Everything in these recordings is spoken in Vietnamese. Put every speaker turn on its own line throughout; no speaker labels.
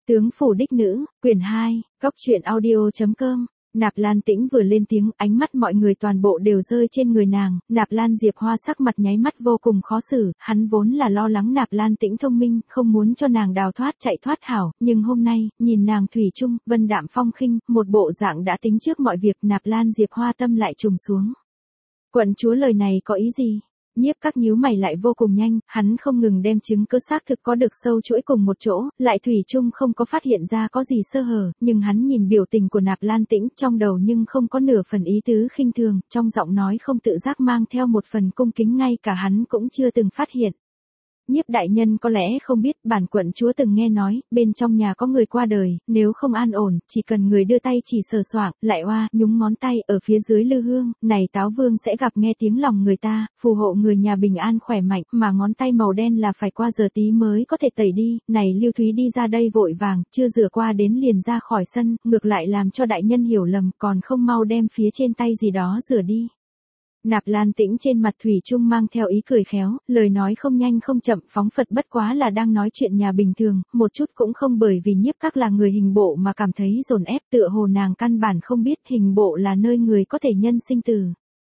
Tướng phủ đích nữ, quyển 2, góc truyện audio.com. Nạp Lan Tĩnh vừa lên tiếng, ánh mắt mọi người toàn bộ đều rơi trên người nàng. Nạp Lan Diệp Hoa sắc mặt nháy mắt vô cùng khó xử, hắn vốn là lo lắng Nạp Lan Tĩnh thông minh, không muốn cho nàng đào thoát chạy thoát hảo, nhưng hôm nay, nhìn nàng thủy chung, vân đạm phong khinh, một bộ dạng đã tính trước mọi việc, Nạp Lan Diệp Hoa tâm lại trùng xuống. Quận chúa lời này có ý gì? Nhiếp Các nhíu mày lại vô cùng nhanh, hắn không ngừng đem chứng cứ xác thực có được sâu chuỗi cùng một chỗ, lại thủy chung không có phát hiện ra có gì sơ hở, nhưng hắn nhìn biểu tình của Nạp Lan Tĩnh trong đầu nhưng không có nửa phần ý tứ khinh thường, trong giọng nói không tự giác mang theo một phần cung kính ngay cả hắn cũng chưa từng phát hiện. Nhiếp đại nhân có lẽ không biết, bản quận chúa từng nghe nói, bên trong nhà có người qua đời, nếu không an ổn, chỉ cần người đưa tay chỉ sờ soạng, lại oa, nhúng ngón tay ở phía dưới lư hương, này Táo Vương sẽ gặp nghe tiếng lòng người ta, phù hộ người nhà bình an khỏe mạnh, mà ngón tay màu đen là phải qua giờ tí mới có thể tẩy đi, này Lưu Thúy đi ra đây vội vàng, chưa rửa qua đến liền ra khỏi sân, ngược lại làm cho đại nhân hiểu lầm, còn không mau đem phía trên tay gì đó rửa đi. Nạp Lan Tĩnh trên mặt thủy chung mang theo ý cười khéo, lời nói không nhanh không chậm, phóng phật bất quá là đang nói chuyện nhà bình thường, một chút cũng không bởi vì Nhiếp Các là người hình bộ mà cảm thấy dồn ép, tựa hồ nàng căn bản không biết hình bộ là nơi người có thể nhân sinh tử,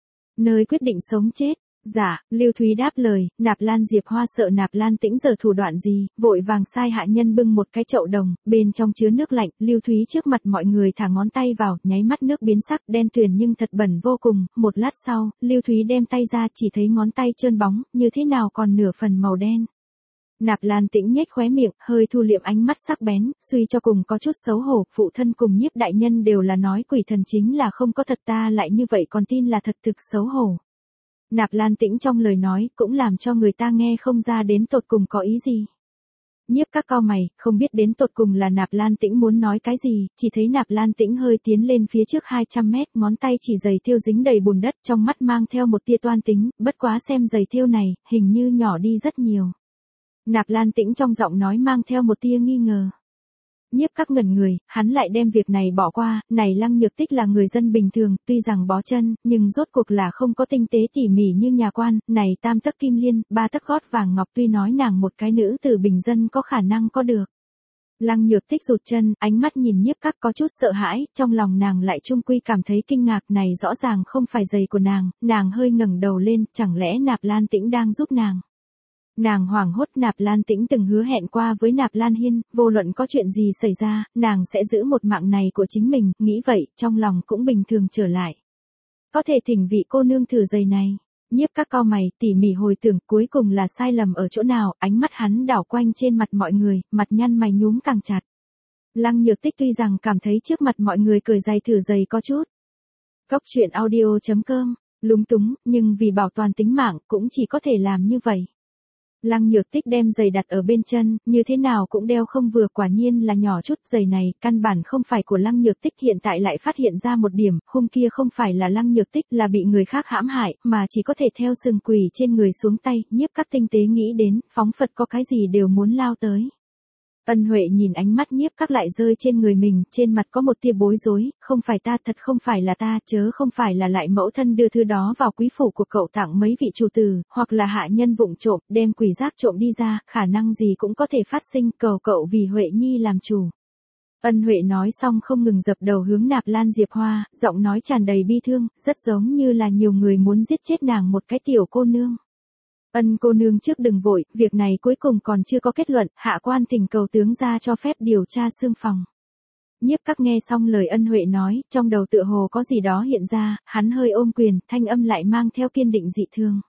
nơi quyết định sống chết. Dạ, Lưu Thúy đáp lời, Nạp Lan Diệp Hoa sợ Nạp Lan Tĩnh giờ thủ đoạn gì, vội vàng sai hạ nhân bưng một cái chậu đồng, bên trong chứa nước lạnh, Lưu Thúy trước mặt mọi người thả ngón tay vào, nháy mắt nước biến sắc, đen tuyền nhưng thật bẩn vô cùng, một lát sau, Lưu Thúy đem tay ra chỉ thấy ngón tay trơn bóng, như thế nào còn nửa phần màu đen. Nạp Lan Tĩnh nhếch khóe miệng, hơi thu liệm ánh mắt sắc bén, suy cho cùng có chút xấu hổ, phụ thân cùng Nhiếp đại nhân đều là nói quỷ thần chính là không có thật, ta lại như vậy còn tin là thật, thực xấu hổ. Nạp Lan Tĩnh trong lời nói cũng làm cho người ta nghe không ra đến tột cùng có ý gì. Nhiếp Các cau mày, không biết đến tột cùng là Nạp Lan Tĩnh muốn nói cái gì, chỉ thấy Nạp Lan Tĩnh hơi tiến lên phía trước 200 mét, ngón tay chỉ giày thêu dính đầy bùn đất, trong mắt mang theo một tia toan tính, bất quá xem giày thêu này, hình như nhỏ đi rất nhiều. Nạp Lan Tĩnh trong giọng nói mang theo một tia nghi ngờ. Nhiếp Các ngẩn người, hắn lại đem việc này bỏ qua, này Lăng Nhược Tích là người dân bình thường, tuy rằng bó chân, nhưng rốt cuộc là không có tinh tế tỉ mỉ như nhà quan, này tam tấc kim liên, ba tấc gót vàng ngọc, tuy nói nàng một cái nữ từ bình dân có khả năng có được. Lăng Nhược Tích rụt chân, ánh mắt nhìn Nhiếp Các có chút sợ hãi, trong lòng nàng lại chung quy cảm thấy kinh ngạc, này rõ ràng không phải giày của nàng hơi ngẩng đầu lên, chẳng lẽ Nạp Lan Tĩnh đang giúp nàng. Nàng hoảng hốt, Nạp Lan Tĩnh từng hứa hẹn qua với Nạp Lan Hiên, vô luận có chuyện gì xảy ra, nàng sẽ giữ một mạng này của chính mình, nghĩ vậy, trong lòng cũng bình thường trở lại. Có thể thỉnh vị cô nương thử giày này. Nhiếp Các cau mày, tỉ mỉ hồi tưởng, cuối cùng là sai lầm ở chỗ nào, ánh mắt hắn đảo quanh trên mặt mọi người, mặt nhăn mày nhúm càng chặt. Lăng Nhược Tích tuy rằng cảm thấy trước mặt mọi người cởi giày thử giày có chút. Góc truyện audio.com, lúng túng, nhưng vì bảo toàn tính mạng, cũng chỉ có thể làm như vậy. Lăng Nhược Tích đem giày đặt ở bên chân, như thế nào cũng đeo không vừa, quả nhiên là nhỏ chút, giày này, căn bản không phải của Lăng Nhược Tích, hiện tại lại phát hiện ra một điểm, hôm kia không phải là Lăng Nhược Tích, là bị người khác hãm hại, mà chỉ có thể theo sừng quỷ trên người xuống tay, Nhiếp Các tinh tế nghĩ đến, phóng Phật có cái gì đều muốn lao tới. Ân Huệ nhìn ánh mắt Nhiếp Các lại rơi trên người mình, trên mặt có một tia bối rối, không phải ta, thật không phải là ta, chớ không phải là lại mẫu thân đưa thư đó vào quý phủ của cậu tặng mấy vị chủ tử, hoặc là hạ nhân vụng trộm, đem quỷ giác trộm đi ra, khả năng gì cũng có thể phát sinh, cầu cậu vì Huệ Nhi làm chủ. Ân Huệ nói xong không ngừng dập đầu hướng Nạp Lan Diệp Hoa, giọng nói tràn đầy bi thương, rất giống như là nhiều người muốn giết chết nàng một cái tiểu cô nương. Ân cô nương trước đừng vội, việc này cuối cùng còn chưa có kết luận, hạ quan thỉnh cầu tướng ra cho phép điều tra xương phòng. Nhiếp Các nghe xong lời Ân Huệ nói, trong đầu tựa hồ có gì đó hiện ra, hắn hơi ôm quyền, thanh âm lại mang theo kiên định dị thương.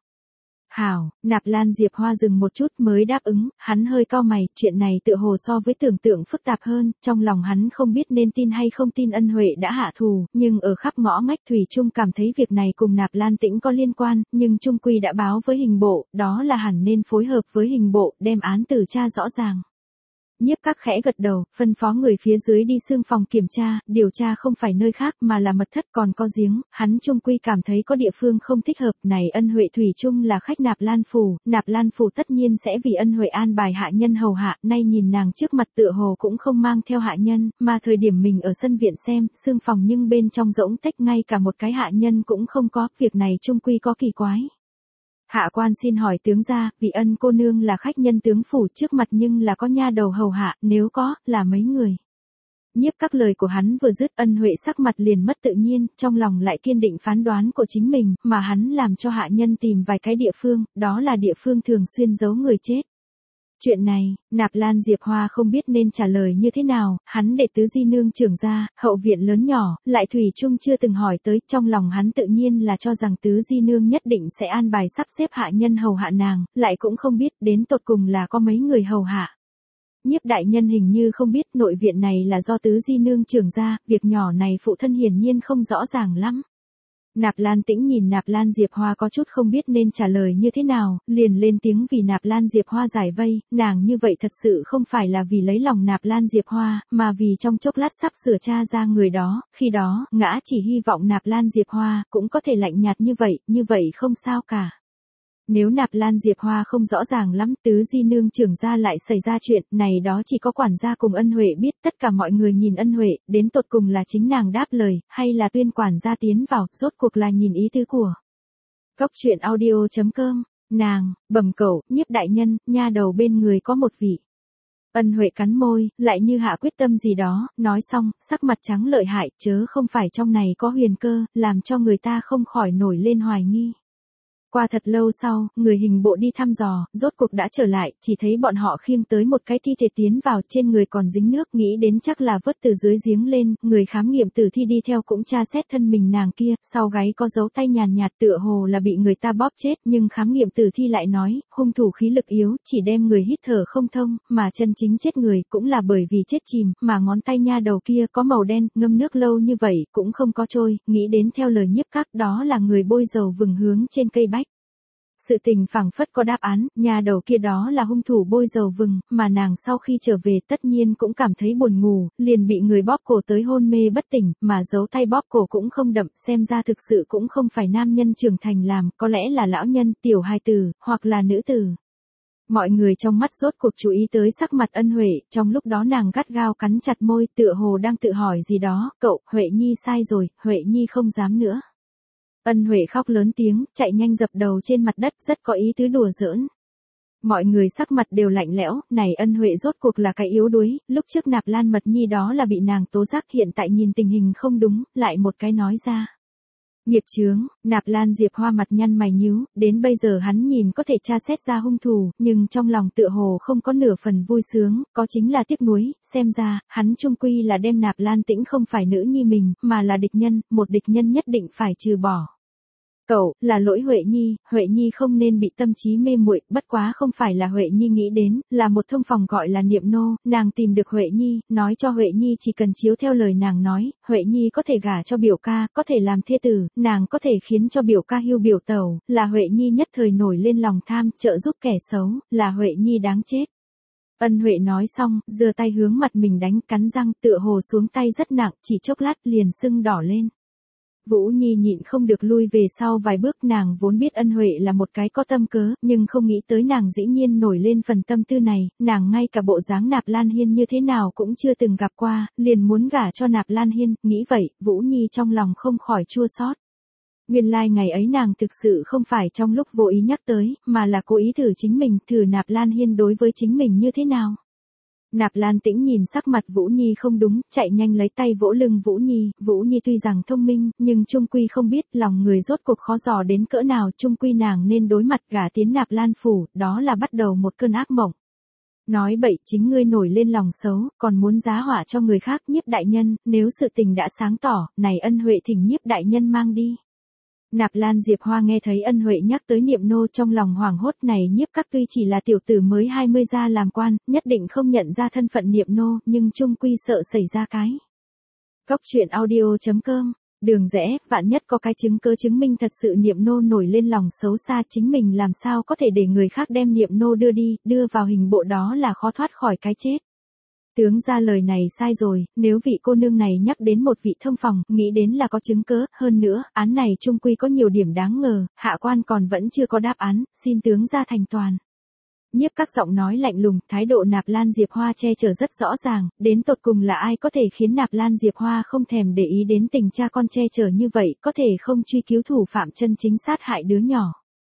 Hảo, Nạp Lan Diệp Hoa dừng một chút mới đáp ứng, hắn hơi cau mày, chuyện này tựa hồ so với tưởng tượng phức tạp hơn, trong lòng hắn không biết nên tin hay không tin Ân Huệ đã hạ thù, nhưng ở khắp ngõ ngách thủy chung cảm thấy việc này cùng Nạp Lan Tĩnh có liên quan, nhưng chung quy đã báo với hình bộ, đó là hẳn nên phối hợp với hình bộ, đem án tử tra rõ ràng. Nhiếp Các khẽ gật đầu, phân phó người phía dưới đi xương phòng kiểm tra, điều tra không phải nơi khác mà là mật thất còn có giếng, hắn chung quy cảm thấy có địa phương không thích hợp, này Ân Huệ thủy chung là khách Nạp Lan phủ tất nhiên sẽ vì Ân Huệ an bài hạ nhân hầu hạ, nay nhìn nàng trước mặt tựa hồ cũng không mang theo hạ nhân, mà thời điểm mình ở sân viện xem, xương phòng nhưng bên trong rỗng tách ngay cả một cái hạ nhân cũng không có, việc này chung quy có kỳ quái. Hạ quan xin hỏi tướng gia, vị Ân cô nương là khách nhân tướng phủ trước mặt nhưng là có nha đầu hầu hạ, nếu có, là mấy người. Nhiếp các lời của hắn vừa dứt, Ân Huệ sắc mặt liền mất tự nhiên, trong lòng lại kiên định phán đoán của chính mình, mà hắn làm cho hạ nhân tìm vài cái địa phương, đó là địa phương thường xuyên giấu người chết. Chuyện này, Nạp Lan Diệp Hoa không biết nên trả lời như thế nào, hắn để tứ di nương trưởng ra, hậu viện lớn nhỏ, lại thủy chung chưa từng hỏi tới, trong lòng hắn tự nhiên là cho rằng tứ di nương nhất định sẽ an bài sắp xếp hạ nhân hầu hạ nàng, lại cũng không biết đến tột cùng là có mấy người hầu hạ. Nhiếp đại nhân hình như không biết nội viện này là do tứ di nương trưởng ra, việc nhỏ này phụ thân hiển nhiên không rõ ràng lắm. Nạp Lan Tĩnh nhìn Nạp Lan Diệp Hoa có chút không biết nên trả lời như thế nào, liền lên tiếng vì Nạp Lan Diệp Hoa giải vây, nàng như vậy thật sự không phải là vì lấy lòng Nạp Lan Diệp Hoa, mà vì trong chốc lát sắp sửa tra ra người đó, khi đó, ngã chỉ hy vọng Nạp Lan Diệp Hoa cũng có thể lạnh nhạt như vậy không sao cả. Nếu Nạp Lan Diệp Hoa không rõ ràng lắm, tứ di nương trưởng ra lại xảy ra chuyện, này đó chỉ có quản gia cùng Ân Huệ biết, tất cả mọi người nhìn Ân Huệ, đến tột cùng là chính nàng đáp lời, hay là tuyên quản gia tiến vào, rốt cuộc là nhìn ý tứ của. Cốc truyện audio.com, nàng, bẩm cẩu, Nhiếp đại nhân, nha đầu bên người có một vị. Ân Huệ cắn môi, lại như hạ quyết tâm gì đó, nói xong, sắc mặt trắng lợi hại, chớ không phải trong này có huyền cơ, làm cho người ta không khỏi nổi lên hoài nghi. Qua thật lâu sau, người hình bộ đi thăm dò, rốt cuộc đã trở lại, chỉ thấy bọn họ khiêng tới một cái thi thể tiến vào, trên người còn dính nước, nghĩ đến chắc là vớt từ dưới giếng lên, người khám nghiệm tử thi đi theo cũng tra xét thân mình nàng kia, sau gáy có dấu tay nhàn nhạt tựa hồ là bị người ta bóp chết, nhưng khám nghiệm tử thi lại nói, hung thủ khí lực yếu, chỉ đem người hít thở không thông, mà chân chính chết người cũng là bởi vì chết chìm, mà ngón tay nha đầu kia có màu đen, ngâm nước lâu như vậy cũng không có trôi, nghĩ đến theo lời Nhiếp các đó là người bôi dầu vừng hướng trên cây bách. Sự tình phảng phất có đáp án, nhà đầu kia đó là hung thủ bôi dầu vừng, mà nàng sau khi trở về tất nhiên cũng cảm thấy buồn ngủ, liền bị người bóp cổ tới hôn mê bất tỉnh, mà dấu tay bóp cổ cũng không đậm, xem ra thực sự cũng không phải nam nhân trưởng thành làm, có lẽ là lão nhân, tiểu hài tử, hoặc là nữ tử. Mọi người trong mắt rốt cuộc chú ý tới sắc mặt Ân Huệ, trong lúc đó nàng gắt gao cắn chặt môi, tựa hồ đang tự hỏi gì đó, cậu, Huệ Nhi sai rồi, Huệ Nhi không dám nữa. Ân Huệ khóc lớn tiếng, chạy nhanh dập đầu trên mặt đất, rất có ý tứ đùa giỡn. Mọi người sắc mặt đều lạnh lẽo, này Ân Huệ rốt cuộc là cái yếu đuối, lúc trước Nạp Lan Mật Nhi đó là bị nàng tố giác, hiện tại nhìn tình hình không đúng, lại một cái nói ra. Nghiệp chướng, Nạp Lan Diệp Hoa mặt nhăn mày nhíu, đến bây giờ hắn nhìn có thể tra xét ra hung thủ, nhưng trong lòng tựa hồ không có nửa phần vui sướng, có chính là tiếc nuối, xem ra, hắn chung quy là đem Nạp Lan Tĩnh không phải nữ nhi mình, mà là địch nhân, một địch nhân nhất định phải trừ bỏ. Cậu, là lỗi Huệ Nhi không nên bị tâm trí mê muội, bất quá không phải là Huệ Nhi nghĩ đến, là một thông phòng gọi là Niệm Nô, nàng tìm được Huệ Nhi, nói cho Huệ Nhi chỉ cần chiếu theo lời nàng nói, Huệ Nhi có thể gả cho biểu ca, có thể làm thê tử, nàng có thể khiến cho biểu ca hưu biểu tẩu, là Huệ Nhi nhất thời nổi lên lòng tham, trợ giúp kẻ xấu, là Huệ Nhi đáng chết. Ân Huệ nói xong, giơ tay hướng mặt mình đánh, cắn răng, tựa hồ xuống tay rất nặng, chỉ chốc lát liền sưng đỏ lên. Vũ Nhi nhịn không được lui về sau vài bước, nàng vốn biết Ân Huệ là một cái có tâm cớ, nhưng không nghĩ tới nàng dĩ nhiên nổi lên phần tâm tư này, nàng ngay cả bộ dáng Nạp Lan Hiên như thế nào cũng chưa từng gặp qua, liền muốn gả cho Nạp Lan Hiên, nghĩ vậy, Vũ Nhi trong lòng không khỏi chua xót. Nguyên lai ngày ấy nàng thực sự không phải trong lúc vô ý nhắc tới, mà là cố ý thử chính mình, thử Nạp Lan Hiên đối với chính mình như thế nào. Nạp Lan Tĩnh nhìn sắc mặt Vũ Nhi không đúng, chạy nhanh lấy tay vỗ lưng Vũ Nhi tuy rằng thông minh, nhưng trung quy không biết lòng người rốt cuộc khó dò đến cỡ nào, trung quy nàng nên đối mặt gả tiến Nạp Lan phủ, đó là bắt đầu một cơn ác mộng. Nói bậy, chính ngươi nổi lên lòng xấu, còn muốn giá họa cho người khác. Nhiếp đại nhân, nếu sự tình đã sáng tỏ, này Ân Huệ thỉnh Nhiếp đại nhân mang đi. Nạp Lan Diệp Hoa nghe thấy Ân Huệ nhắc tới Niệm Nô, trong lòng hoảng hốt, này Nhiếp các tuy chỉ là tiểu tử mới 20 ra làm quan, nhất định không nhận ra thân phận Niệm Nô, nhưng chung quy sợ xảy ra cái. Cốc truyện audio.com, đường rẽ, vạn nhất có cái chứng cứ chứng minh thật sự Niệm Nô nổi lên lòng xấu xa, chính mình làm sao có thể để người khác đem Niệm Nô đưa đi, đưa vào hình bộ, đó là khó thoát khỏi cái chết. Tướng ra lời này sai rồi, nếu vị cô nương này nhắc đến một vị thông phòng, nghĩ đến là có chứng cớ, hơn nữa, án này chung quy có nhiều điểm đáng ngờ, hạ quan còn vẫn chưa có đáp án, xin tướng ra thành toàn. Nhiếp các giọng nói lạnh lùng, thái độ Nạp Lan Diệp Hoa che chở rất rõ ràng, đến tột cùng là ai có thể khiến Nạp Lan Diệp Hoa không thèm để ý đến tình cha con che chở như vậy, có thể không truy cứu thủ phạm chân chính sát hại đứa nhỏ.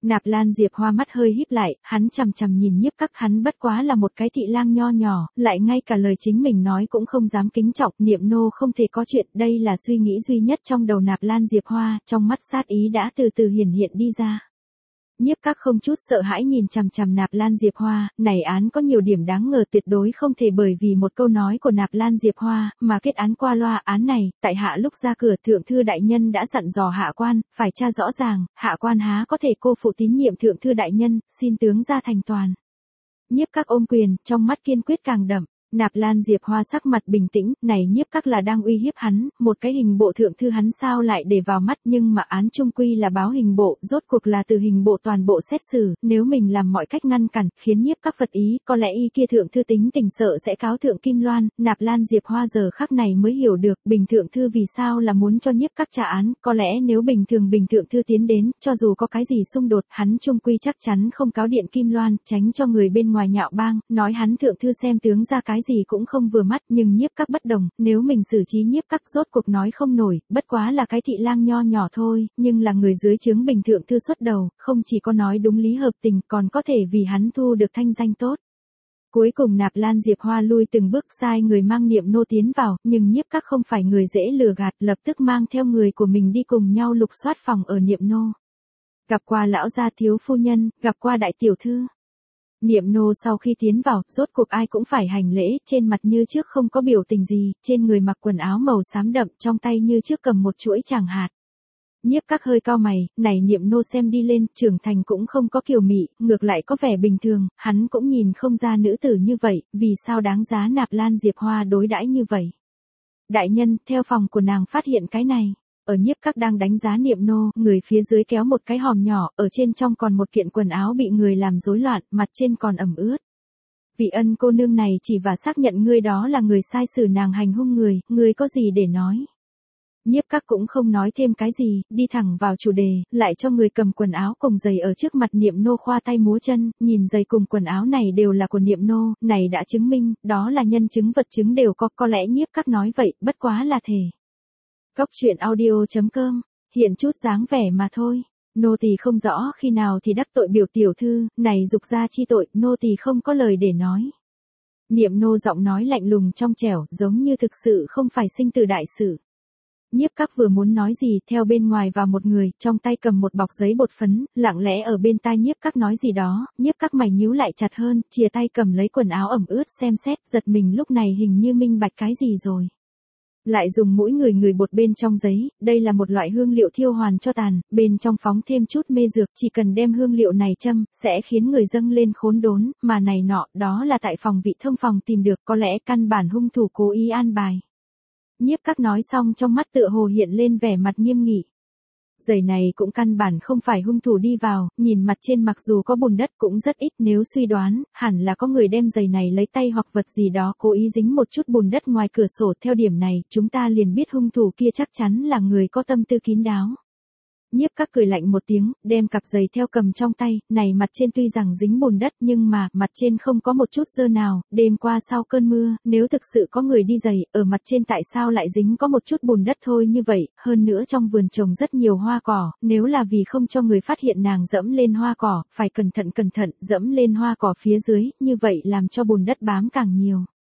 Nạp Lan Diệp Hoa mắt hơi híp lại, hắn chằm chằm nhìn Nhiếp Các, hắn bất quá là một cái thị lang nho nhỏ, lại ngay cả lời chính mình nói cũng không dám kính trọng, niệm nô không thể có chuyện, đây là suy nghĩ duy nhất trong đầu Nạp Lan Diệp Hoa, trong mắt sát ý đã từ từ hiển hiện đi ra. Nhiếp Các không chút sợ hãi nhìn chằm chằm Nạp Lan Diệp Hoa, này án có nhiều điểm đáng ngờ, tuyệt đối không thể bởi vì một câu nói của Nạp Lan Diệp Hoa mà kết án qua loa. Án này, tại hạ lúc ra cửa thượng thư đại nhân đã dặn dò hạ quan, phải tra rõ ràng, hạ quan há có thể cô phụ tín nhiệm thượng thư đại nhân, xin tướng ra thành toàn. Nhiếp Các ôm quyền, trong mắt kiên quyết càng đậm. Nạp Lan Diệp Hoa sắc mặt bình tĩnh, này Nhiếp Các là đang uy hiếp hắn, một cái hình bộ thượng thư hắn sao lại để vào mắt, nhưng mà án trung quy là báo hình bộ, rốt cuộc là từ hình bộ toàn bộ xét xử, nếu mình làm mọi cách ngăn cản, khiến Nhiếp Các phật ý, có lẽ y kia thượng thư tính tình sợ sẽ cáo thượng Kim Loan. Nạp Lan Diệp Hoa giờ khắc này mới hiểu được, bình thượng thư vì sao là muốn cho Nhiếp Các trả án, có lẽ nếu bình thượng thư tiến đến, cho dù có cái gì xung đột, hắn trung quy chắc chắn không cáo điện Kim Loan, tránh cho người bên ngoài nhạo báng, nói hắn thượng thư xem tướng ra cái gì cũng không vừa mắt, nhưng Nhiếp Các bất đồng, nếu mình xử trí Nhiếp Các rốt cuộc nói không nổi, bất quá là cái thị lang nho nhỏ thôi, nhưng là người dưới trướng bình thượng thư xuất đầu, không chỉ có nói đúng lý hợp tình, còn có thể vì hắn thu được thanh danh tốt. Cuối cùng Nạp Lan Diệp Hoa lui từng bước sai người mang niệm nô tiến vào, nhưng Nhiếp Các không phải người dễ lừa gạt, lập tức mang theo người của mình đi cùng nhau lục soát phòng ở niệm nô. Gặp qua lão gia thiếu phu nhân, gặp qua đại tiểu thư. Niệm nô sau khi tiến vào, rốt cuộc ai cũng phải hành lễ, trên mặt như trước không có biểu tình gì, trên người mặc quần áo màu xám đậm, trong tay như trước cầm một chuỗi tràng hạt. Nhiếp Các hơi cau mày, này niệm nô xem đi lên, trưởng thành cũng không có kiều mị, ngược lại có vẻ bình thường, hắn cũng nhìn không ra nữ tử như vậy, vì sao đáng giá Nạp Lan Diệp Hoa đối đãi như vậy. Đại nhân, theo phòng của nàng phát hiện cái này. Ở Nhiếp Các đang đánh giá niệm nô, người phía dưới kéo một cái hòm nhỏ, ở trên trong còn một kiện quần áo bị người làm rối loạn, mặt trên còn ẩm ướt. Vị ân cô nương này chỉ và xác nhận ngươi đó là người sai xử nàng hành hung người, ngươi có gì để nói. Nhiếp Các cũng không nói thêm cái gì, đi thẳng vào chủ đề, lại cho người cầm quần áo cùng giày ở trước mặt niệm nô khoa tay múa chân, nhìn giày cùng quần áo này đều là của niệm nô, này đã chứng minh, đó là nhân chứng vật chứng đều có lẽ Nhiếp Các nói vậy, bất quá là thể. Cóc truyện audio.com, hiện chút dáng vẻ mà thôi. Nô tỳ không rõ khi nào thì đắc tội biểu tiểu thư, này dục ra chi tội, nô tỳ không có lời để nói. Niệm nô giọng nói lạnh lùng trong trẻo, giống như thực sự không phải sinh tử đại sự. Nhiếp Các vừa muốn nói gì, theo bên ngoài vào một người, trong tay cầm một bọc giấy bột phấn, lặng lẽ ở bên tai Nhiếp Các nói gì đó, Nhiếp Các mày nhíu lại chặt hơn, chìa tay cầm lấy quần áo ẩm ướt xem xét, giật mình lúc này hình như minh bạch cái gì rồi. Lại dùng mũi người bột bên trong giấy, đây là một loại hương liệu thiêu hoàn cho tàn, bên trong phóng thêm chút mê dược, chỉ cần đem hương liệu này châm, sẽ khiến người dâng lên khốn đốn, mà này nọ, đó là tại phòng vị thông phòng tìm được, có lẽ căn bản hung thủ cố ý an bài. Nhiếp Các nói xong trong mắt tựa hồ hiện lên vẻ mặt nghiêm nghị. Giày này cũng căn bản không phải hung thủ đi vào, nhìn mặt trên mặc dù có bùn đất cũng rất ít, nếu suy đoán, hẳn là có người đem giày này lấy tay hoặc vật gì đó cố ý dính một chút bùn đất ngoài cửa sổ, theo điểm này, chúng ta liền biết hung thủ kia chắc chắn là người có tâm tư kín đáo. Nhiếp Các cười lạnh một tiếng, đem cặp giày theo cầm trong tay, này mặt trên tuy rằng dính bùn đất nhưng mà, mặt trên không có một chút dơ nào, đêm qua sau cơn mưa, nếu thực sự có người đi giày, ở mặt trên tại sao lại dính có một chút bùn đất thôi như vậy, hơn nữa trong vườn trồng rất nhiều hoa cỏ, nếu là vì không cho người phát hiện nàng dẫm lên hoa cỏ, phải cẩn thận, dẫm lên hoa cỏ phía dưới, như vậy làm cho bùn đất bám càng nhiều.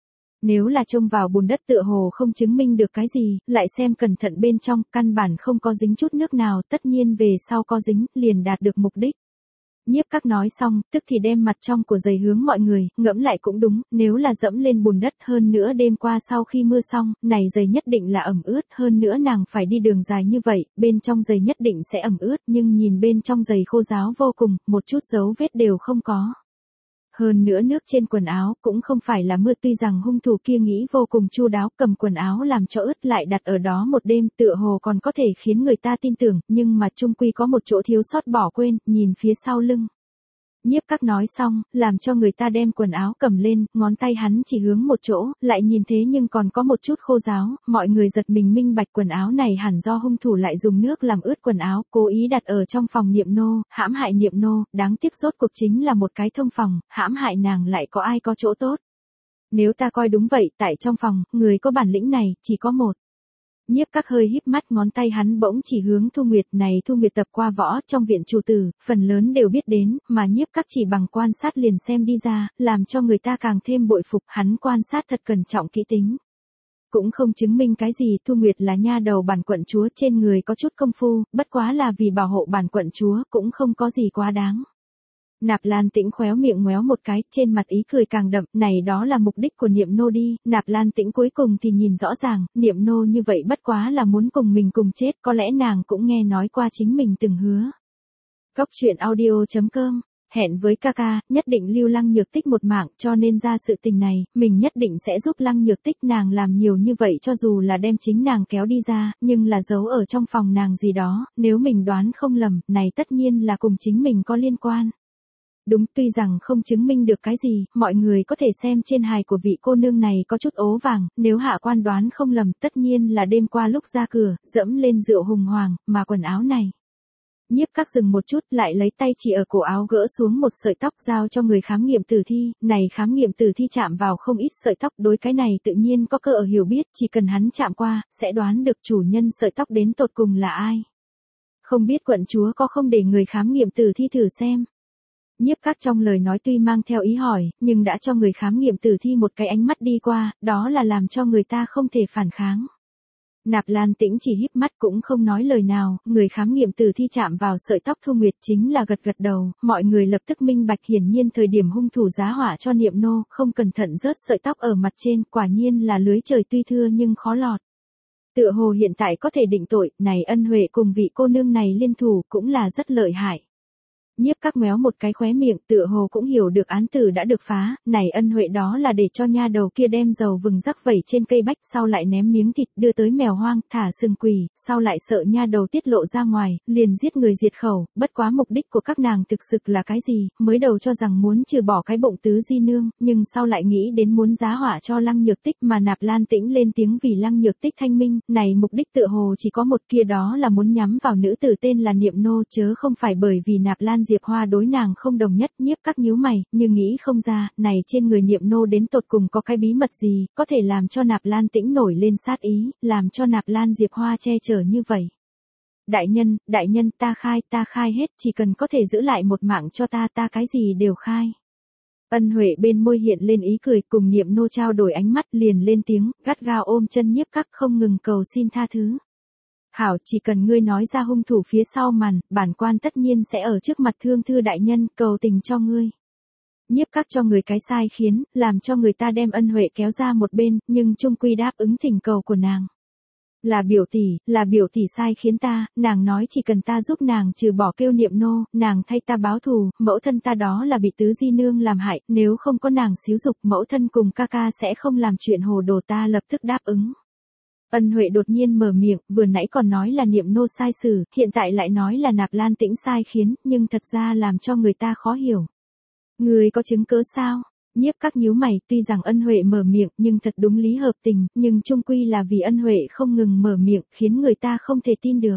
Nếu là trông vào bùn đất tựa hồ không chứng minh được cái gì, lại xem cẩn thận bên trong, căn bản không có dính chút nước nào, tất nhiên về sau có dính, liền đạt được mục đích. Nhiếp Các nói xong, tức thì đem mặt trong của giày hướng mọi người, ngẫm lại cũng đúng, nếu là dẫm lên bùn đất, hơn nữa đêm qua sau khi mưa xong, này giày nhất định là ẩm ướt, hơn nữa nàng phải đi đường dài như vậy, bên trong giày nhất định sẽ ẩm ướt, nhưng nhìn bên trong giày khô ráo vô cùng, một chút dấu vết đều không có. Hơn nữa nước trên quần áo cũng không phải là mưa, tuy rằng hung thủ kia nghĩ vô cùng chu đáo, cầm quần áo làm cho ướt lại đặt ở đó một đêm, tựa hồ còn có thể khiến người ta tin tưởng, nhưng mà chung quy có một chỗ thiếu sót bỏ quên, nhìn phía sau lưng. Nhiếp Các nói xong, làm cho người ta đem quần áo cầm lên, ngón tay hắn chỉ hướng một chỗ, lại nhìn thế nhưng còn có một chút khô ráo, mọi người giật mình minh bạch quần áo này hẳn do hung thủ lại dùng nước làm ướt quần áo, cố ý đặt ở trong phòng niệm nô, hãm hại niệm nô, đáng tiếc rốt cuộc chính là một cái thông phòng, hãm hại nàng lại có ai có chỗ tốt. Nếu ta coi đúng vậy, tại trong phòng, người có bản lĩnh này, chỉ có một. Nhiếp Các hơi híp mắt, ngón tay hắn bỗng chỉ hướng Thu Nguyệt. Này Thu Nguyệt tập qua võ trong viện chủ tử, phần lớn đều biết đến, mà Nhiếp Các chỉ bằng quan sát liền xem đi ra, làm cho người ta càng thêm bội phục. Hắn quan sát thật cẩn trọng kỹ tính. Cũng không chứng minh cái gì. Thu Nguyệt là nha đầu bản quận chúa, trên người có chút công phu, bất quá là vì bảo hộ bản quận chúa, cũng không có gì quá đáng. Nạp Lan Tĩnh khóe miệng ngoéo một cái, trên mặt ý cười càng đậm. Này đó là mục đích của Niệm nô đi. Nạp Lan Tĩnh cuối cùng thì nhìn rõ ràng, Niệm nô như vậy bất quá là muốn cùng mình cùng chết. Có lẽ nàng cũng nghe nói qua chính mình từng hứa. Góc truyện audio.com. Hẹn với ca ca, nhất định lưu Lăng Nhược Tích một mạng, cho nên ra sự tình này, mình nhất định sẽ giúp Lăng Nhược Tích. Nàng làm nhiều như vậy cho dù là đem chính nàng kéo đi ra, nhưng là giấu ở trong phòng nàng gì đó, nếu mình đoán không lầm, này tất nhiên là cùng chính mình có liên quan. Đúng, tuy rằng không chứng minh được cái gì, mọi người có thể xem trên hài của vị cô nương này có chút ố vàng, nếu hạ quan đoán không lầm, tất nhiên là đêm qua lúc ra cửa, dẫm lên rượu hùng hoàng, mà quần áo này. Nhiếp Các dừng một chút, lại lấy tay chỉ ở cổ áo gỡ xuống một sợi tóc giao cho người khám nghiệm tử thi. Này khám nghiệm tử thi chạm vào không ít sợi tóc, đối cái này tự nhiên có cơ ở hiểu biết, chỉ cần hắn chạm qua, sẽ đoán được chủ nhân sợi tóc đến tột cùng là ai. Không biết quận chúa có không để người khám nghiệm tử thi thử xem. Nhiếp Các trong lời nói tuy mang theo ý hỏi, nhưng đã cho người khám nghiệm tử thi một cái ánh mắt đi qua, đó là làm cho người ta không thể phản kháng. Nạp Lan Tĩnh chỉ híp mắt cũng không nói lời nào, người khám nghiệm tử thi chạm vào sợi tóc Thu Nguyệt chính là gật gật đầu, mọi người lập tức minh bạch. Hiển nhiên thời điểm hung thủ giá họa cho Niệm nô, không cẩn thận rớt sợi tóc ở mặt trên, quả nhiên là lưới trời tuy thưa nhưng khó lọt. Tựa hồ hiện tại có thể định tội, này Ân Huệ cùng vị cô nương này liên thủ cũng là rất lợi hại. Nhiếp Các méo một cái khóe miệng, tựa hồ cũng hiểu được án tử đã được phá. Này Ân Huệ đó là để cho nha đầu kia đem dầu vừng rắc vẩy trên cây bách, sau lại ném miếng thịt đưa tới mèo hoang, thả sừng quỷ, sau lại sợ nha đầu tiết lộ ra ngoài, liền giết người diệt khẩu. Bất quá mục đích của các nàng thực sự là cái gì, mới đầu cho rằng muốn trừ bỏ cái bụng tứ di nương, nhưng sau lại nghĩ đến muốn giá họa cho Lăng Nhược Tích, mà Nạp Lan Tĩnh lên tiếng vì Lăng Nhược Tích thanh minh. Này mục đích tựa hồ chỉ có một, kia đó là muốn nhắm vào nữ tử tên là Niệm nô, chớ không phải bởi vì Nạp Lan Diệp Hoa đối nàng không đồng nhất. Nhiếp Các nhíu mày, nhưng nghĩ không ra, này trên người Niệm nô đến tột cùng có cái bí mật gì, có thể làm cho Nạp Lan Tĩnh nổi lên sát ý, làm cho Nạp Lan Diệp Hoa che chở như vậy. Đại nhân, ta khai hết, chỉ cần có thể giữ lại một mạng cho ta cái gì đều khai. Ân Huệ bên môi hiện lên ý cười, cùng Niệm nô trao đổi ánh mắt, liền lên tiếng, gắt gao ôm chân Nhiếp Các, không ngừng cầu xin tha thứ. Hảo, chỉ cần ngươi nói ra hung thủ phía sau màn, bản quan tất nhiên sẽ ở trước mặt Thương Thư đại nhân, cầu tình cho ngươi. Nhiếp Các cho người cái sai khiến, làm cho người ta đem Ân Huệ kéo ra một bên, nhưng chung quy đáp ứng thỉnh cầu của nàng. Là biểu tỷ sai khiến ta, nàng nói chỉ cần ta giúp nàng trừ bỏ kêu Niệm nô, nàng thay ta báo thù, mẫu thân ta đó là bị tứ di nương làm hại, nếu không có nàng xíu dục, mẫu thân cùng ca ca sẽ không làm chuyện hồ đồ. Ta lập tức đáp ứng. Ân Huệ đột nhiên mở miệng, vừa nãy còn nói là Niệm nô sai xử, hiện tại lại nói là Nạp Lan Tĩnh sai khiến, nhưng thật ra làm cho người ta khó hiểu. Người có chứng cớ sao? Nhiếp Các nhíu mày, tuy rằng Ân Huệ mở miệng, nhưng thật đúng lý hợp tình, nhưng chung quy là vì Ân Huệ không ngừng mở miệng, khiến người ta không thể tin được.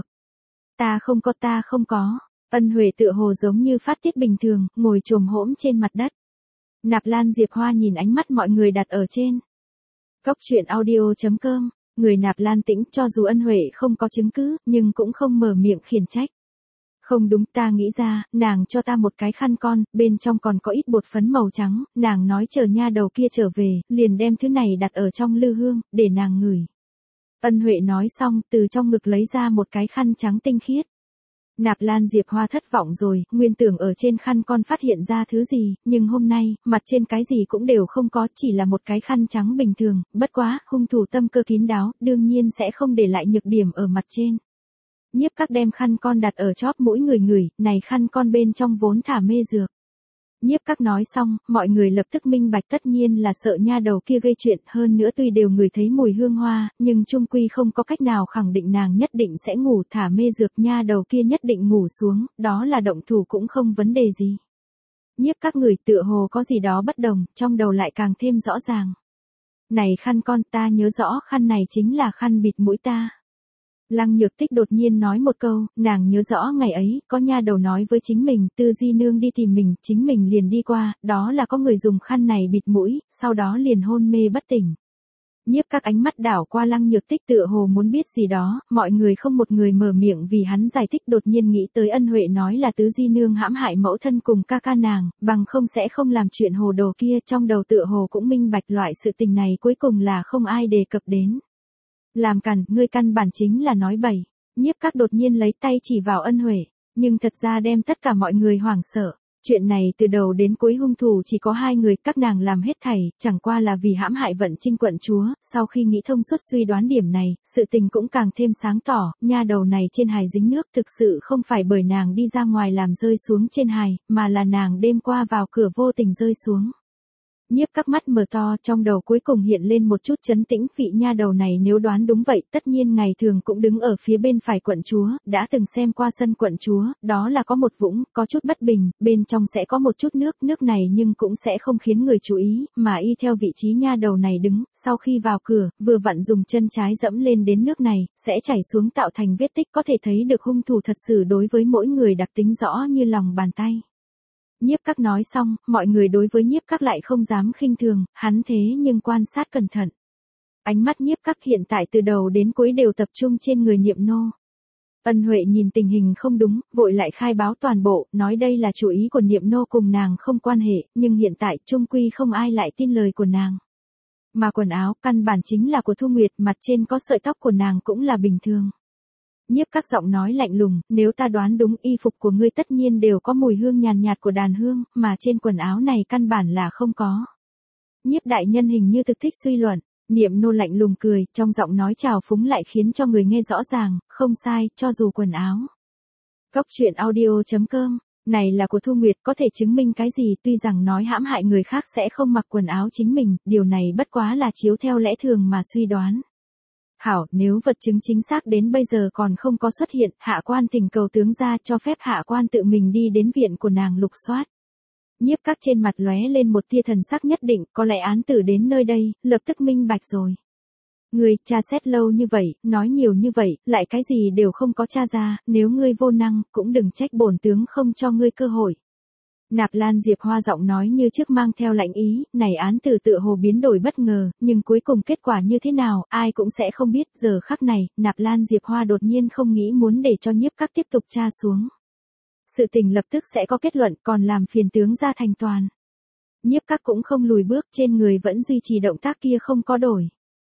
Ta không có. Ân Huệ tựa hồ giống như phát tiết bình thường, ngồi chồm hổm trên mặt đất. Nạp Lan Diệp Hoa nhìn ánh mắt mọi người đặt ở trên. Góc truyện audio.com. Người Nạp Lan Tĩnh cho dù Ân Huệ không có chứng cứ, nhưng cũng không mở miệng khiển trách. Không đúng, ta nghĩ ra, nàng cho ta một cái khăn con, bên trong còn có ít bột phấn màu trắng, nàng nói chờ nha đầu kia trở về, liền đem thứ này đặt ở trong lư hương, để nàng ngửi. Ân Huệ nói xong, từ trong ngực lấy ra một cái khăn trắng tinh khiết. Nạp Lan Diệp Hoa thất vọng rồi, nguyên tưởng ở trên khăn con phát hiện ra thứ gì, nhưng hôm nay, mặt trên cái gì cũng đều không có, chỉ là một cái khăn trắng bình thường, bất quá, hung thủ tâm cơ kín đáo, đương nhiên sẽ không để lại nhược điểm ở mặt trên. Nhiếp Các đem khăn con đặt ở chóp mũi người, này khăn con bên trong vốn thả mê dược. Nhiếp Các nói xong, mọi người lập tức minh bạch, tất nhiên là sợ nha đầu kia gây chuyện, hơn nữa tuy đều ngửi thấy mùi hương hoa, nhưng chung quy không có cách nào khẳng định nàng nhất định sẽ ngủ, thả mê dược nha đầu kia nhất định ngủ xuống, đó là động thủ cũng không vấn đề gì. Nhiếp Các người tựa hồ có gì đó bất đồng, trong đầu lại càng thêm rõ ràng. Này khăn con, ta nhớ rõ khăn này chính là khăn bịt mũi ta. Lăng Nhược Tích đột nhiên nói một câu, nàng nhớ rõ ngày ấy, có nha đầu nói với chính mình, Tư Di Nương đi tìm mình, chính mình liền đi qua, đó là có người dùng khăn này bịt mũi, sau đó liền hôn mê bất tỉnh. Nhiếp các ánh mắt đảo qua Lăng Nhược Tích tựa hồ muốn biết gì đó, mọi người không một người mở miệng vì hắn giải thích đột nhiên nghĩ tới Ân Huệ nói là tứ di nương hãm hại mẫu thân cùng ca ca nàng, bằng không sẽ không làm chuyện hồ đồ kia, trong đầu tựa hồ cũng minh bạch loại sự tình này cuối cùng là không ai đề cập đến. Làm càn, ngươi căn bản chính là nói bậy. Nhiếp các đột nhiên lấy tay chỉ vào Ân Huệ, nhưng thật ra đem tất cả mọi người hoảng sợ. Chuyện này từ đầu đến cuối hung thủ chỉ có hai người, các nàng làm hết thảy, chẳng qua là vì hãm hại Vận Trinh quận chúa, sau khi nghĩ thông suốt suy đoán điểm này, sự tình cũng càng thêm sáng tỏ, nha đầu này trên hài dính nước thực sự không phải bởi nàng đi ra ngoài làm rơi xuống trên hài, mà là nàng đêm qua vào cửa vô tình rơi xuống. Nhiếp các mắt mở to, trong đầu cuối cùng hiện lên một chút chấn tĩnh, vị nha đầu này nếu đoán đúng vậy, tất nhiên ngày thường cũng đứng ở phía bên phải quận chúa, đã từng xem qua sân quận chúa, đó là có một vũng, có chút bất bình, bên trong sẽ có một chút nước, nước này nhưng cũng sẽ không khiến người chú ý, mà y theo vị trí nha đầu này đứng, sau khi vào cửa, vừa vặn dùng chân trái dẫm lên đến nước này, sẽ chảy xuống tạo thành vết tích, có thể thấy được hung thủ thật sự đối với mỗi người đặc tính rõ như lòng bàn tay. Nhiếp các nói xong, mọi người đối với nhiếp các lại không dám khinh thường, hắn thế nhưng quan sát cẩn thận. Ánh mắt nhiếp các hiện tại từ đầu đến cuối đều tập trung trên người Niệm Nô. Ân Huệ nhìn tình hình không đúng, vội lại khai báo toàn bộ, nói đây là chủ ý của Niệm Nô cùng nàng không quan hệ, nhưng hiện tại chung quy không ai lại tin lời của nàng. Mà quần áo căn bản chính là của Thu Nguyệt, mặt trên có sợi tóc của nàng cũng là bình thường. Nhiếp các giọng nói lạnh lùng, nếu ta đoán đúng y phục của ngươi tất nhiên đều có mùi hương nhàn nhạt của đàn hương, mà trên quần áo này căn bản là không có. Nhiếp đại nhân hình như thực thích suy luận, Niệm Nô lạnh lùng cười, trong giọng nói trào phúng lại khiến cho người nghe rõ ràng, không sai, cho dù quần áo. Cốc truyện audio.com, này là của Thu Nguyệt, có thể chứng minh cái gì, tuy rằng nói hãm hại người khác sẽ không mặc quần áo chính mình, điều này bất quá là chiếu theo lẽ thường mà suy đoán. Hảo, nếu vật chứng chính xác đến bây giờ còn không có xuất hiện, hạ quan thỉnh cầu tướng gia cho phép hạ quan tự mình đi đến viện của nàng lục soát. Nhiếp các trên mặt lóe lên một tia thần sắc nhất định, có lẽ án tử đến nơi đây, lập tức minh bạch rồi. Ngươi, tra xét lâu như vậy, nói nhiều như vậy, lại cái gì đều không có tra ra, nếu ngươi vô năng, cũng đừng trách bổn tướng không cho ngươi cơ hội. Nạp Lan Diệp Hoa giọng nói như trước mang theo lạnh ý, này án tử tựa hồ biến đổi bất ngờ, nhưng cuối cùng kết quả như thế nào, ai cũng sẽ không biết, giờ khắc này, Nạp Lan Diệp Hoa đột nhiên không nghĩ muốn để cho nhiếp các tiếp tục tra xuống. Sự tình lập tức sẽ có kết luận, còn làm phiền tướng gia thành toàn. Nhiếp các cũng không lùi bước, trên người vẫn duy trì động tác kia không có đổi.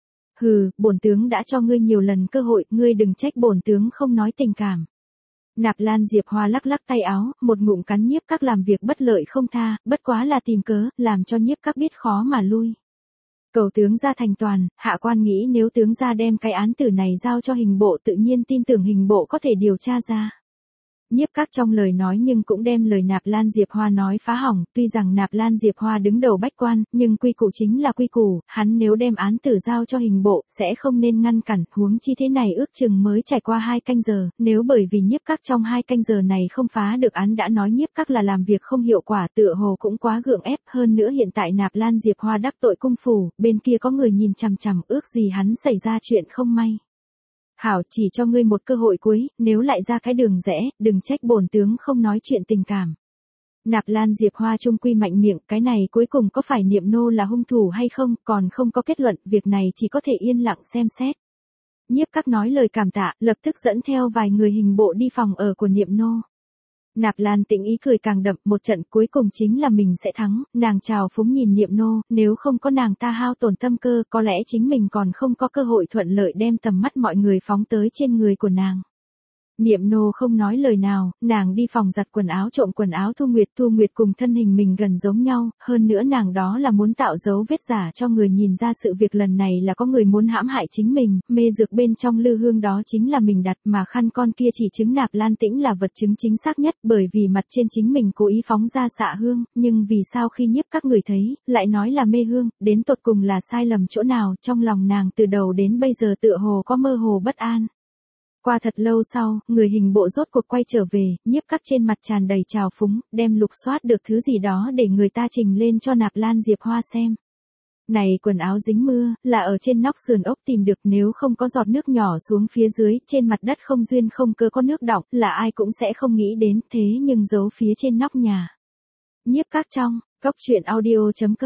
Hừ, bổn tướng đã cho ngươi nhiều lần cơ hội, ngươi đừng trách bổn tướng không nói tình cảm. Nạp Lan Diệp Hoa lắc lắc tay áo, một ngụm cắn nhiếp các làm việc bất lợi không tha, bất quá là tìm cớ, làm cho nhiếp các biết khó mà lui. Cầu tướng gia thành toàn, hạ quan nghĩ nếu tướng gia đem cái án tử này giao cho hình bộ tự nhiên tin tưởng hình bộ có thể điều tra ra. Nhiếp các trong lời nói nhưng cũng đem lời Nạp Lan Diệp Hoa nói phá hỏng, tuy rằng Nạp Lan Diệp Hoa đứng đầu bách quan, nhưng quy củ chính là quy củ, hắn nếu đem án tử giao cho hình bộ, sẽ không nên ngăn cản, huống chi thế này ước chừng mới trải qua 2 canh giờ, nếu bởi vì nhiếp các trong 2 canh giờ này không phá được án đã nói nhiếp các là làm việc không hiệu quả tựa hồ cũng quá gượng ép, hơn nữa hiện tại Nạp Lan Diệp Hoa đắc tội cung phủ, bên kia có người nhìn chằm chằm, ước gì hắn xảy ra chuyện không may. Hảo, chỉ cho ngươi một cơ hội cuối, nếu lại ra cái đường rẽ, đừng trách bổn tướng không nói chuyện tình cảm. Nạp Lan Diệp Hoa trung quy mạnh miệng, cái này cuối cùng có phải Niệm Nô là hung thủ hay không, còn không có kết luận, việc này chỉ có thể yên lặng xem xét. Nhiếp các nói lời cảm tạ, lập tức dẫn theo vài người hình bộ đi phòng ở của Niệm Nô. Nạp Lan Tĩnh ý cười càng đậm, một trận cuối cùng chính là mình sẽ thắng, nàng trào phúng nhìn Niệm Nô, nếu không có nàng ta hao tổn tâm cơ, có lẽ chính mình còn không có cơ hội thuận lợi đem tầm mắt mọi người phóng tới trên người của nàng. Niệm Nô không nói lời nào, nàng đi phòng giặt quần áo trộm quần áo Thu Nguyệt cùng thân hình mình gần giống nhau, hơn nữa nàng đó là muốn tạo dấu vết giả cho người nhìn ra sự việc lần này là có người muốn hãm hại chính mình, mê dược bên trong lư hương đó chính là mình đặt mà khăn con kia chỉ chứng Nạp Lan Tĩnh là vật chứng chính xác nhất bởi vì mặt trên chính mình cố ý phóng ra xạ hương, nhưng vì sao khi nhiếp các người thấy, lại nói là mê hương, đến tột cùng là sai lầm chỗ nào, trong lòng nàng từ đầu đến bây giờ tựa hồ có mơ hồ bất an. Qua thật lâu sau, người hình bộ rốt cuộc quay trở về, nhiếp các trên mặt tràn đầy trào phúng, đem lục soát được thứ gì đó để người ta trình lên cho Nạp Lan Diệp Hoa xem. Này quần áo dính mưa, là ở trên nóc sườn ốc tìm được nếu không có giọt nước nhỏ xuống phía dưới, trên mặt đất không duyên không cớ có nước đọng, là ai cũng sẽ không nghĩ đến, thế nhưng giấu phía trên nóc nhà. Nhiếp các trong, cốc truyện audio.com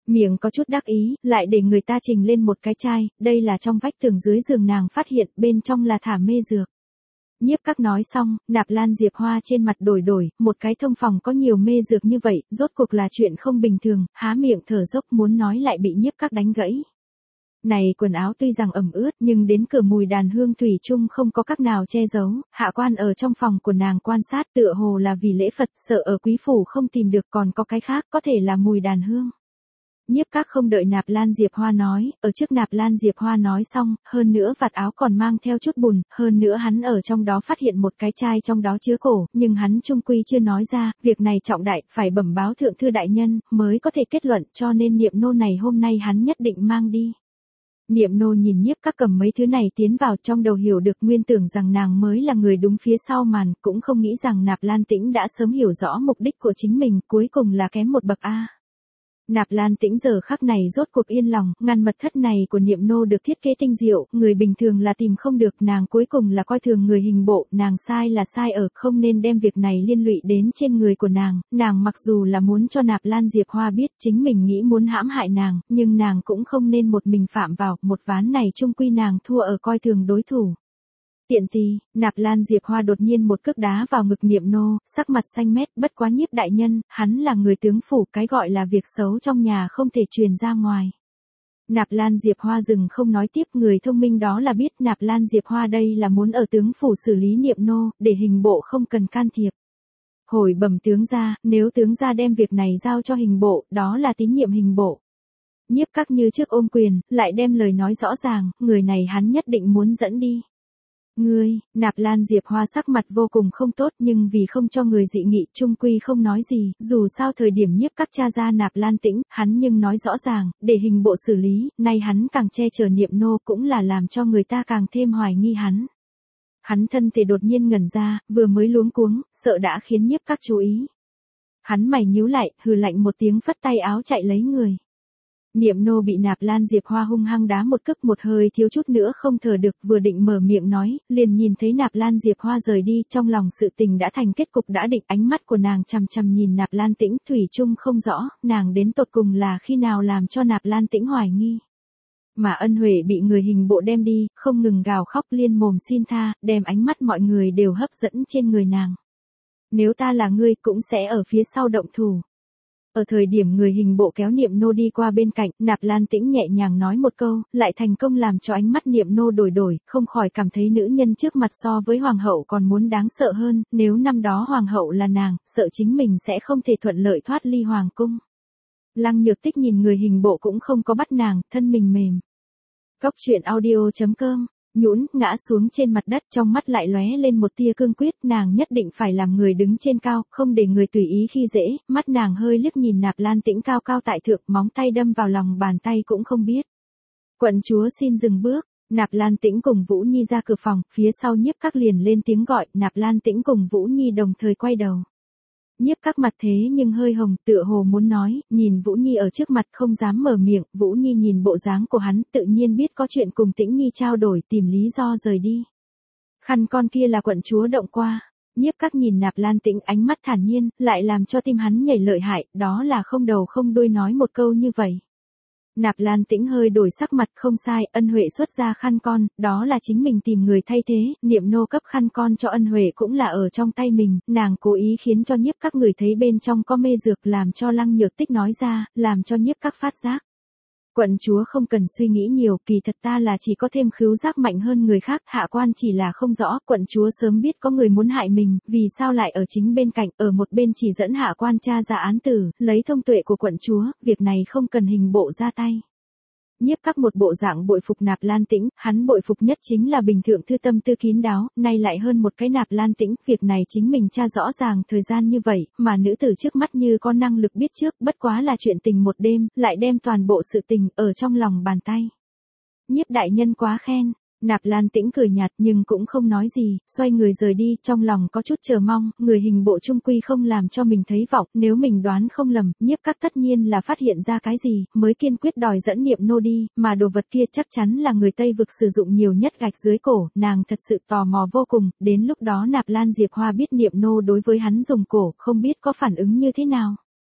Miệng có chút đắc ý, lại để người ta trình lên một cái chai, đây là trong vách tường dưới giường nàng phát hiện, bên trong là thả mê dược. Nhiếp Các nói xong, Nạp Lan Diệp Hoa trên mặt đổi đổi, một cái thông phòng có nhiều mê dược như vậy, rốt cuộc là chuyện không bình thường, há miệng thở dốc muốn nói lại bị Nhiếp Các đánh gãy. Này quần áo tuy rằng ẩm ướt nhưng đến cửa mùi đàn hương thủy chung không có cách nào che giấu, hạ quan ở trong phòng của nàng quan sát tựa hồ là vì lễ Phật, sợ ở quý phủ không tìm được, còn có cái khác, có thể là mùi đàn hương. Nhiếp Các không đợi Nạp Lan Diệp Hoa nói, ở trước Nạp Lan Diệp Hoa nói xong, hơn nữa vạt áo còn mang theo chút bùn, hơn nữa hắn ở trong đó phát hiện một cái chai trong đó chứa cổ, nhưng hắn chung quy chưa nói ra, việc này trọng đại, phải bẩm báo thượng thư đại nhân, mới có thể kết luận, cho nên Niệm Nô này hôm nay hắn nhất định mang đi. Niệm Nô nhìn Nhiếp Các cầm mấy thứ này tiến vào, trong đầu hiểu được, nguyên tưởng rằng nàng mới là người đúng phía sau màn, cũng không nghĩ rằng Nạp Lan Tĩnh đã sớm hiểu rõ mục đích của chính mình, cuối cùng là kém một bậc a. Nạp Lan Tĩnh giờ khắc này rốt cuộc yên lòng, ngăn mật thất này của Niệm Nô được thiết kế tinh diệu, người bình thường là tìm không được, nàng cuối cùng là coi thường người hình bộ, nàng sai là sai ở không nên đem việc này liên lụy đến trên người của nàng mặc dù là muốn cho Nạp Lan Diệp Hoa biết chính mình nghĩ muốn hãm hại nàng, nhưng nàng cũng không nên một mình phạm vào, một ván này chung quy nàng thua ở coi thường đối thủ. Tiện tì, Nạp Lan Diệp Hoa đột nhiên một cước đá vào ngực Niệm Nô, sắc mặt xanh mét, bất quá Nhiếp đại nhân, hắn là người tướng phủ, cái gọi là việc xấu trong nhà không thể truyền ra ngoài. Nạp Lan Diệp Hoa dừng không nói tiếp, người thông minh đó là biết Nạp Lan Diệp Hoa đây là muốn ở tướng phủ xử lý Niệm Nô, để hình bộ không cần can thiệp. Hồi bẩm tướng gia, nếu tướng gia đem việc này giao cho hình bộ, đó là tín nhiệm hình bộ. Nhiếp Các như trước ôm quyền, lại đem lời nói rõ ràng, người này hắn nhất định muốn dẫn đi. Ngươi, Nạp Lan Diệp Hoa sắc mặt vô cùng không tốt, nhưng vì không cho người dị nghị, chung quy không nói gì, dù sao thời điểm Nhiếp Các tra ra Nạp Lan Tĩnh, hắn nhưng nói rõ ràng, để hình bộ xử lý, nay hắn càng che chở Niệm Nô cũng là làm cho người ta càng thêm hoài nghi hắn. Hắn thân thể đột nhiên ngẩn ra, vừa mới luống cuống, sợ đã khiến Nhiếp Các chú ý. Hắn mày nhíu lại, hừ lạnh một tiếng phất tay áo chạy lấy người. Niệm Nô bị Nạp Lan Diệp Hoa hung hăng đá một cước, một hơi thiếu chút nữa không thở được, vừa định mở miệng nói, liền nhìn thấy Nạp Lan Diệp Hoa rời đi, trong lòng sự tình đã thành kết cục đã định, ánh mắt của nàng chằm chằm nhìn Nạp Lan Tĩnh, thủy chung không rõ, nàng đến tột cùng là khi nào làm cho Nạp Lan Tĩnh hoài nghi. Mà Ân Huệ bị người hình bộ đem đi, không ngừng gào khóc liên mồm xin tha, đem ánh mắt mọi người đều hấp dẫn trên người nàng. Nếu ta là ngươi cũng sẽ ở phía sau động thủ. Ở thời điểm người hình bộ kéo Niệm Nô đi qua bên cạnh, Nạp Lan Tĩnh nhẹ nhàng nói một câu, lại thành công làm cho ánh mắt Niệm Nô đổi, không khỏi cảm thấy nữ nhân trước mặt so với hoàng hậu còn muốn đáng sợ hơn, nếu năm đó hoàng hậu là nàng, sợ chính mình sẽ không thể thuận lợi thoát ly hoàng cung. Lăng Nhược Tích nhìn người hình bộ cũng không có bắt nàng, thân mình mềm. Góc truyện audio.com nhũn ngã xuống trên mặt đất, trong mắt lại lóe lên một tia cương quyết, nàng nhất định phải làm người đứng trên cao, không để người tùy ý khi dễ, mắt nàng hơi liếc nhìn Nạp Lan Tĩnh cao cao tại thượng, móng tay đâm vào lòng bàn tay cũng không biết. Quận chúa xin dừng bước. Nạp Lan Tĩnh cùng Vũ Nhi ra cửa phòng, phía sau Nhiếp Các liền lên tiếng gọi, Nạp Lan Tĩnh cùng Vũ Nhi đồng thời quay đầu. Nhiếp Các mặt thế nhưng hơi hồng, tựa hồ muốn nói, nhìn Vũ Nhi ở trước mặt không dám mở miệng, Vũ Nhi nhìn bộ dáng của hắn, tự nhiên biết có chuyện cùng Tĩnh Nhi trao đổi, tìm lý do rời đi. Khăn con kia là quận chúa động qua. Nhiếp Các nhìn Nạp Lan Tĩnh ánh mắt thản nhiên, lại làm cho tim hắn nhảy lợi hại, đó là không đầu không đuôi nói một câu như vậy. Nạp Lan Tĩnh hơi đổi sắc mặt, không sai, Ân Huệ xuất ra khăn con, đó là chính mình tìm người thay thế, Niệm Nô cấp khăn con cho Ân Huệ cũng là ở trong tay mình, nàng cố ý khiến cho Nhiếp Các người thấy bên trong có mê dược, làm cho Lăng Nhược Tích nói ra, làm cho Nhiếp Các phát giác. Quận chúa không cần suy nghĩ nhiều, kỳ thật ta là chỉ có thêm khứu giác mạnh hơn người khác, hạ quan chỉ là không rõ, quận chúa sớm biết có người muốn hại mình, vì sao lại ở chính bên cạnh, ở một bên chỉ dẫn hạ quan tra ra án tử, lấy thông tuệ của quận chúa, việc này không cần hình bộ ra tay. Nhiếp Các một bộ dạng bội phục Nạp Lan Tĩnh, hắn bội phục nhất chính là bình thượng thư tâm tư kín đáo, nay lại hơn một cái Nạp Lan Tĩnh, việc này chính mình tra rõ ràng thời gian như vậy, mà nữ tử trước mắt như có năng lực biết trước, bất quá là chuyện tình một đêm, lại đem toàn bộ sự tình ở trong lòng bàn tay. Nhiếp đại nhân quá khen. Nạp Lan Tĩnh cười nhạt nhưng cũng không nói gì, xoay người rời đi, trong lòng có chút chờ mong, người hình bộ trung quy không làm cho mình thấy vọng, nếu mình đoán không lầm, Nhiếp Các tất nhiên là phát hiện ra cái gì, mới kiên quyết đòi dẫn Niệm Nô đi, mà đồ vật kia chắc chắn là người Tây Vực sử dụng nhiều nhất gạch dưới cổ, nàng thật sự tò mò vô cùng, đến lúc đó Nạp Lan Diệp Hoa biết Niệm Nô đối với hắn dùng cổ, không biết có phản ứng như thế nào.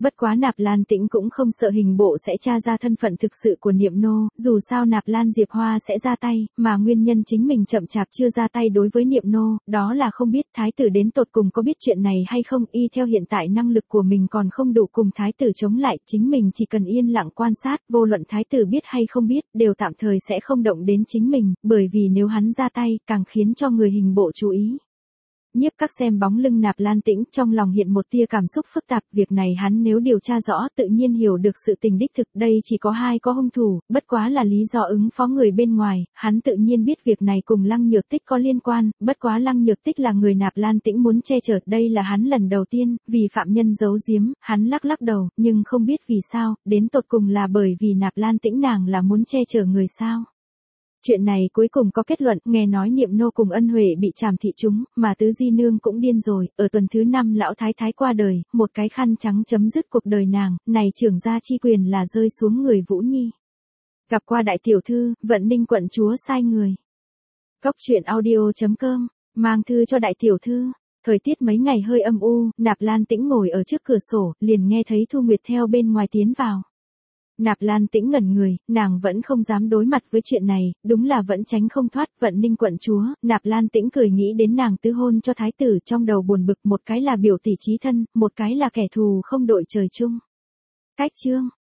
Bất quá Nạp Lan Tĩnh cũng không sợ hình bộ sẽ tra ra thân phận thực sự của Niệm Nô, dù sao Nạp Lan Diệp Hoa sẽ ra tay, mà nguyên nhân chính mình chậm chạp chưa ra tay đối với Niệm Nô, đó là không biết thái tử đến tột cùng có biết chuyện này hay không, y theo hiện tại năng lực của mình còn không đủ cùng thái tử chống lại, chính mình chỉ cần yên lặng quan sát, vô luận thái tử biết hay không biết, đều tạm thời sẽ không động đến chính mình, bởi vì nếu hắn ra tay, càng khiến cho người hình bộ chú ý. Nhiếp Các xem bóng lưng Nạp Lan Tĩnh, trong lòng hiện một tia cảm xúc phức tạp, việc này hắn nếu điều tra rõ, tự nhiên hiểu được sự tình đích thực, đây chỉ có hung thủ, bất quá là lý do ứng phó người bên ngoài, hắn tự nhiên biết việc này cùng Lăng Nhược Tích có liên quan, bất quá Lăng Nhược Tích là người Nạp Lan Tĩnh muốn che chở, đây là hắn lần đầu tiên, vì phạm nhân giấu giếm, hắn lắc lắc đầu, nhưng không biết vì sao, đến tột cùng là bởi vì Nạp Lan Tĩnh nàng là muốn che chở người sao. Chuyện này cuối cùng có kết luận, nghe nói Niệm Nô cùng Ân Huệ bị trảm thị chúng, mà Tứ Di Nương cũng điên rồi, ở tuần thứ 5 lão thái thái qua đời, một cái khăn trắng chấm dứt cuộc đời nàng, này trưởng gia chi quyền là rơi xuống người Vũ Nhi. Gặp qua đại tiểu thư, Vận Ninh quận chúa sai người. Cóc truyện audio.com, mang thư cho đại tiểu thư. Thời tiết mấy ngày hơi âm u, Nạp Lan Tĩnh ngồi ở trước cửa sổ, liền nghe thấy Thu Nguyệt theo bên ngoài tiến vào. Nạp Lan Tĩnh ngẩn người, nàng vẫn không dám đối mặt với chuyện này, đúng là vẫn tránh không thoát. Vận Ninh quận chúa, Nạp Lan Tĩnh cười nghĩ đến nàng tứ hôn cho thái tử, trong đầu buồn bực, một cái là biểu tỷ chí thân, một cái là kẻ thù không đội trời chung. Cách chương